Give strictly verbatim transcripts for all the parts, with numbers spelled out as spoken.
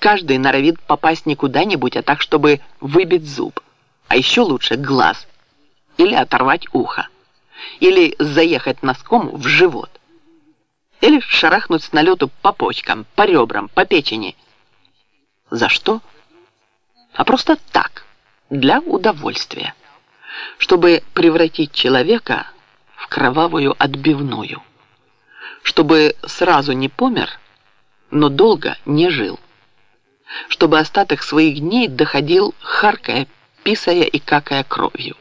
Каждый норовит попасть не куда-нибудь, а так, чтобы выбить зуб. А еще лучше глаз. Или оторвать ухо. Или заехать носком в живот. Или шарахнуть с налету по почкам, по ребрам, по печени. За что? А просто так, для удовольствия. Чтобы превратить человека в кровавую отбивную. Чтобы сразу не помер, но долго не жил. Чтобы остаток своих дней доходил, харкая, писая и какая кровью.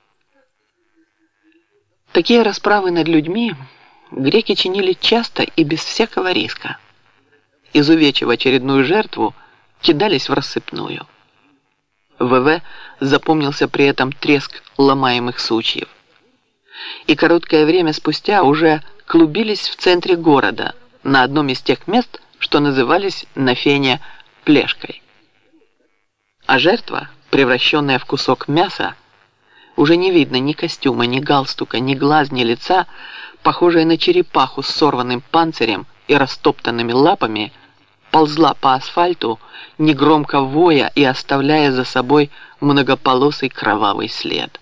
Такие расправы над людьми греки чинили часто и без всякого риска. Изувечив очередную жертву, кидались в рассыпную. ВВ запомнился при этом треск ломаемых сучьев. И короткое время спустя уже клубились в центре города, на одном из тех мест, что назывались на Фене плешкой. А жертва, превращенная в кусок мяса, уже не видно ни костюма, ни галстука, ни глаз, ни лица, похожая на черепаху с сорванным панцирем и растоптанными лапами, ползла по асфальту, негромко воя и оставляя за собой многополосый кровавый след.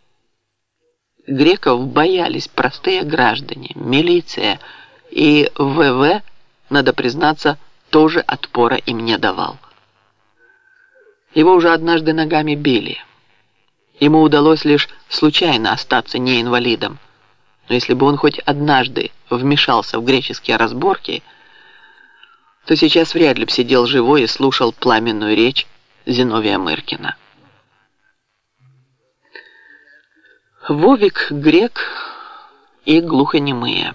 Греков боялись простые граждане, милиция, и ВВ, надо признаться, тоже отпора им не давал. Его уже однажды ногами били. Ему удалось лишь случайно остаться не инвалидом. Но если бы он хоть однажды вмешался в греческие разборки, то сейчас вряд ли бы сидел живой и слушал пламенную речь Зиновия Мыркина. Вовик Грек и глухонемые.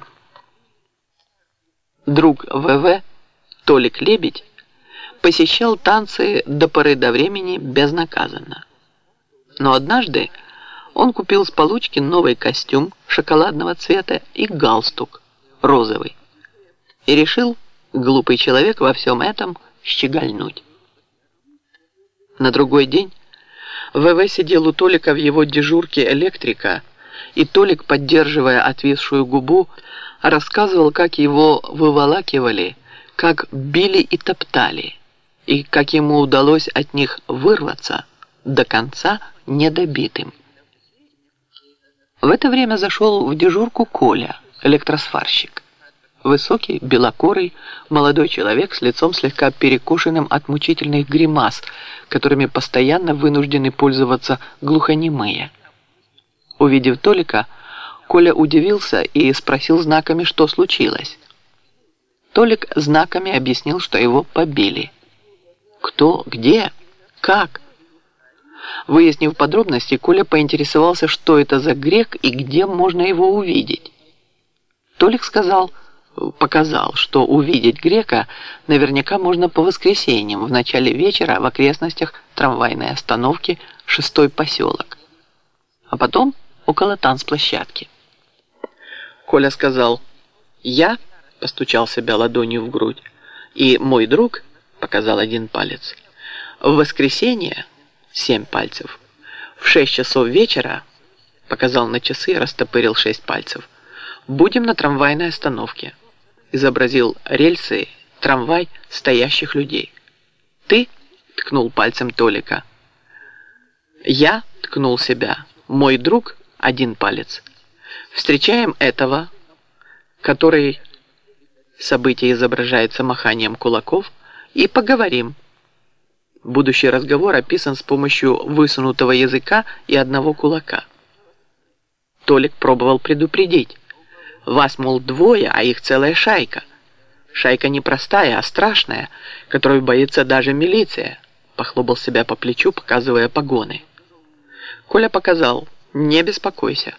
Друг ВВ, Толик Лебедь, посещал танцы до поры до времени безнаказанно. Но однажды он купил с получки новый костюм шоколадного цвета и галстук розовый. И решил, глупый человек, во всем этом щегольнуть. На другой день ВВ сидел у Толика в его дежурке электрика, и Толик, поддерживая отвисшую губу, рассказывал, как его выволакивали, как били и топтали, и как ему удалось от них вырваться до конца недобитым. В это время зашел в дежурку Коля, электросварщик. Высокий, белокурый, молодой человек с лицом слегка перекошенным от мучительных гримас, которыми постоянно вынуждены пользоваться глухонемые. Увидев Толика, Коля удивился и спросил знаками, что случилось. Толик знаками объяснил, что его побили. Кто? Где? Как? Выяснив подробности, Коля поинтересовался, что это за грек и где можно его увидеть. Толик сказал, показал, что увидеть грека наверняка можно по воскресеньям в начале вечера в окрестностях трамвайной остановки «Шестой поселок», а потом около танцплощадки. Коля сказал «Я», постучал себя ладонью в грудь, и «мой друг», показал один палец, «в воскресенье», семь пальцев, «в шесть часов вечера», показал на часы и растопырил шесть пальцев, «будем на трамвайной остановке», изобразил рельсы, трамвай, стоящих людей. «Ты?» – ткнул пальцем Толика. «Я?» – ткнул себя. «Мой друг?» – один палец. «Встречаем этого», который событие изображается маханием кулаков, и поговорим. Будущий разговор описан с помощью высунутого языка и одного кулака. Толик пробовал предупредить. Вас, мол, двое, а их целая шайка. Шайка не простая, а страшная, которую боится даже милиция. Похлопал себя по плечу, показывая погоны. Коля показал, не беспокойся.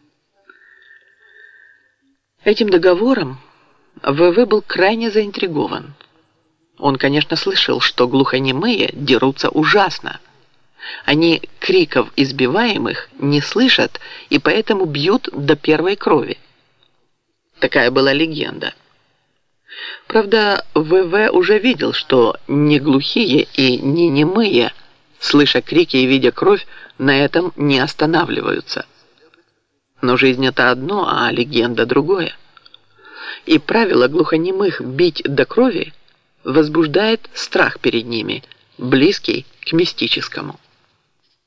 Этим договором ВВ был крайне заинтригован. Он, конечно, слышал, что глухонемые дерутся ужасно. Они криков избиваемых не слышат и поэтому бьют до первой крови. Такая была легенда. Правда, ВВ уже видел, что не глухие и не немые, слыша крики и видя кровь, на этом не останавливаются. Но жизнь это одно, а легенда другое. И правило глухонемых бить до крови возбуждает страх перед ними, близкий к мистическому.